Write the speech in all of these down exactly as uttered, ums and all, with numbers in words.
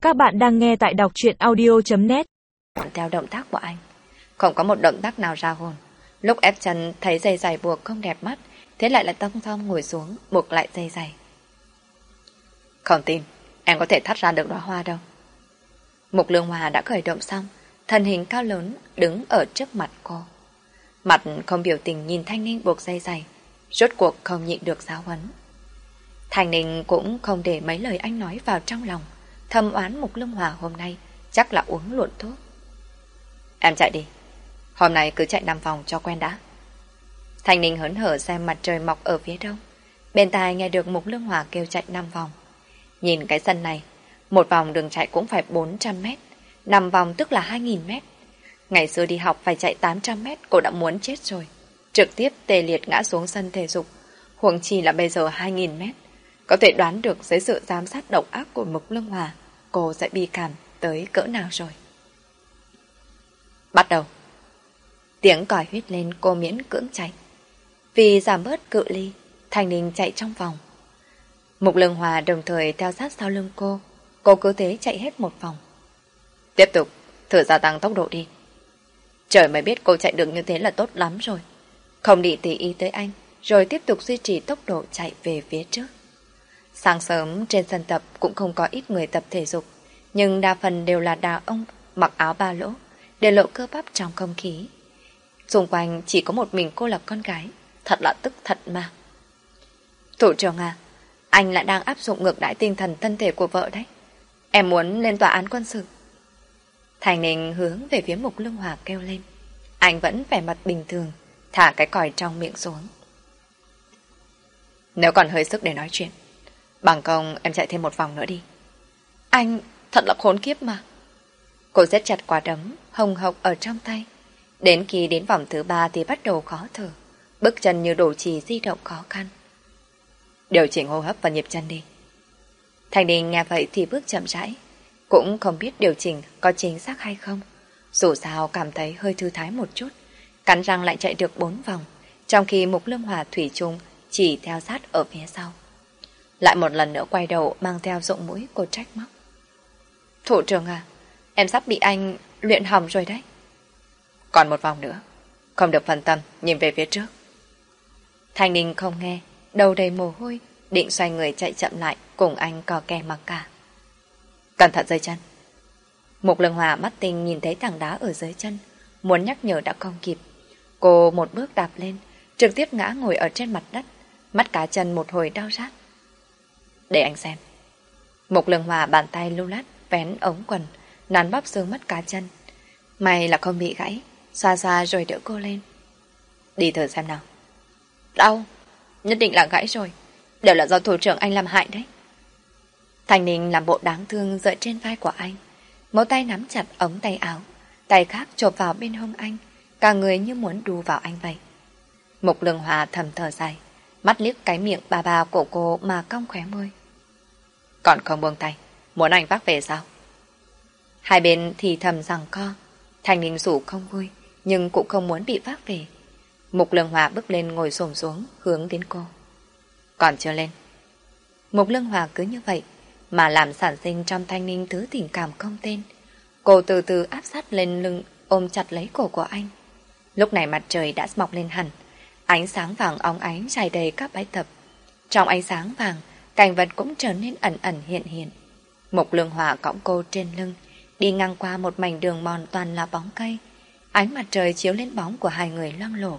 Các bạn đang nghe tại đọc truyện audio chấm net. Theo động tác của anh, không có một động tác nào ra hồn. Lúc ép chân thấy dây giày buộc không đẹp mắt, thế lại là tông thong ngồi xuống buộc lại dây giày. Không tin em có thể thắt ra được đóa hoa đâu. Mục Lương Hòa đã khởi động xong, thân hình cao lớn đứng ở trước mặt cô. Mặt không biểu tình nhìn Thanh Ninh buộc dây giày, rốt cuộc không nhịn được giáo huấn. Thanh Ninh cũng không để mấy lời anh nói vào trong lòng, thầm oán Mục Lương Hòa hôm nay chắc là uống luộn thuốc. Em chạy đi, hôm nay cứ chạy năm vòng cho quen đã. Thanh Ninh hớn hở xem mặt trời mọc ở phía đông, bên tai nghe được Mục Lương Hòa kêu chạy năm vòng. Nhìn cái sân này, một vòng đường chạy cũng phải bốn trăm mét, năm vòng tức là hai nghìn mét. Ngày xưa đi học phải chạy tám trăm mét, cô đã muốn chết rồi, trực tiếp tê liệt ngã xuống sân thể dục, huống chi là bây giờ hai nghìn mét. Có thể đoán được dưới sự giám sát độc ác của Mục Lương Hòa, cô sẽ bi cảm tới cỡ nào rồi. Bắt đầu. Tiếng còi huýt lên, cô miễn cưỡng chạy. Vì giảm bớt cự ly, Thanh Ninh chạy trong vòng. Mục Lương Hòa đồng thời theo sát sau lưng cô, cô cứ thế chạy hết một vòng. Tiếp tục, thử gia tăng tốc độ đi. Trời mới biết cô chạy được như thế là tốt lắm rồi. Không đi tỉ ý tới anh, rồi tiếp tục duy trì tốc độ chạy về phía trước. Sáng sớm trên sân tập cũng không có ít người tập thể dục, nhưng đa phần đều là đàn ông mặc áo ba lỗ, để lộ cơ bắp trong không khí. Xung quanh chỉ có một mình cô là con gái, thật là tức thật mà. Thủ trưởng à, anh lại đang áp dụng ngược đãi tinh thần thân thể của vợ đấy. Em muốn lên tòa án quân sự. Thành Ninh hướng về phía Mục Lương Hòa kêu lên. Anh vẫn vẻ mặt bình thường, thả cái còi trong miệng xuống. Nếu còn hơi sức để nói chuyện, bằng không em chạy thêm một vòng nữa đi. Anh thật là khốn kiếp mà. Cô siết chặt quả đấm hồng hộc ở trong tay. Đến khi đến vòng thứ ba thì bắt đầu khó thở, bước chân như đổ chì di động khó khăn. Điều chỉnh hô hấp và nhịp chân đi. Thành Ninh nghe vậy thì bước chậm rãi, cũng không biết điều chỉnh có chính xác hay không. Dù sao cảm thấy hơi thư thái một chút, cắn răng lại chạy được bốn vòng, trong khi Mục Lương Hòa thủy chung chỉ theo sát ở phía sau. Lại một lần nữa quay đầu mang theo giọng mũi cô trách móc. Thủ trưởng à, em sắp bị anh luyện hỏng rồi đấy. Còn một vòng nữa, không được phân tâm, nhìn về phía trước. Thanh Ninh không nghe, đầu đầy mồ hôi, định xoay người chạy chậm lại cùng anh cò kè mặc cả. Cẩn thận dây chân. Mục Lương Hòa mắt tinh nhìn thấy tảng đá ở dưới chân, muốn nhắc nhở đã không kịp. Cô một bước đạp lên, trực tiếp ngã ngồi ở trên mặt đất, mắt cá chân một hồi đau rát. Để anh xem. Mục Lương Hòa bàn tay lưu lát vén ống quần, nắn bóp xương mắt cá chân. May là không bị gãy, xoa xoa rồi đỡ cô lên. Đi thử xem nào. Đau, nhất định là gãy rồi, đều là do thủ trưởng anh làm hại đấy. Thanh Ninh làm bộ đáng thương dựa trên vai của anh, một tay nắm chặt ống tay áo, tay khác chộp vào bên hông anh, cả người như muốn đu vào anh vậy. Mục Lương Hòa thầm thở dài, mắt liếc cái miệng bà bà của cô mà cong khóe môi. Còn không buông tay, muốn anh vác về sao? Hai bên thì thầm rằng co. Thanh Ninh rủ không vui, nhưng cũng không muốn bị vác về. Mục Lương Hòa bước lên ngồi xổm xuống, hướng đến cô. Còn chưa lên. Mục Lương Hòa cứ như vậy, mà làm sản sinh trong Thanh Ninh thứ tình cảm không tên. Cô từ từ áp sát lên lưng, ôm chặt lấy cổ của anh. Lúc này mặt trời đã mọc lên hẳn, ánh sáng vàng óng ánh trải đầy các bãi tập. Trong ánh sáng vàng, cảnh vật cũng trở nên ẩn ẩn hiện hiện. Mục Lương Hòa cõng cô trên lưng, đi ngang qua một mảnh đường mòn toàn là bóng cây. Ánh mặt trời chiếu lên bóng của hai người loang lổ.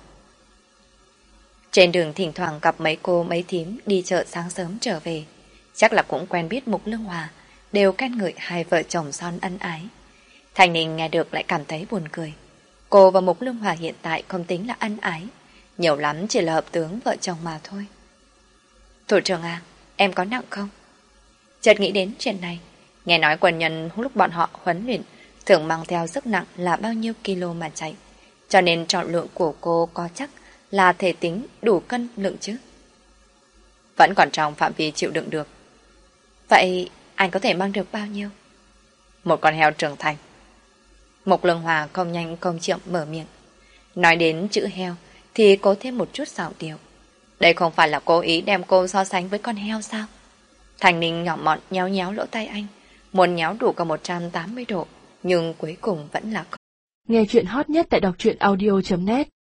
Trên đường thỉnh thoảng gặp mấy cô mấy thím đi chợ sáng sớm trở về. Chắc là cũng quen biết Mục Lương Hòa, đều khen ngợi hai vợ chồng son ân ái. Thanh Ninh nghe được lại cảm thấy buồn cười. Cô và Mục Lương Hòa hiện tại không tính là ân ái, nhiều lắm chỉ là hợp tướng vợ chồng mà thôi. Thủ trưởng à, em có nặng không? Chợt nghĩ đến chuyện này, nghe nói quân nhân lúc bọn họ huấn luyện thường mang theo sức nặng là bao nhiêu kilo mà chạy, cho nên trọng lượng của cô có chắc là thể tính đủ cân lượng chứ? Vẫn còn trong phạm vi chịu đựng được. Vậy anh có thể mang được bao nhiêu? Một con heo trưởng thành. Mục Lương Hòa không nhanh không chậm mở miệng. Nói đến chữ heo thì có thêm một chút xạo điệu. Đây không phải là cố ý đem cô so sánh với con heo sao? Thành Ninh nhỏ mọn nhéo nhéo lỗ tai anh, muốn nhéo đủ cả một trăm tám mươi độ, nhưng cuối cùng vẫn là không. Nghe chuyện hot nhất tại đọc truyện audio chấm net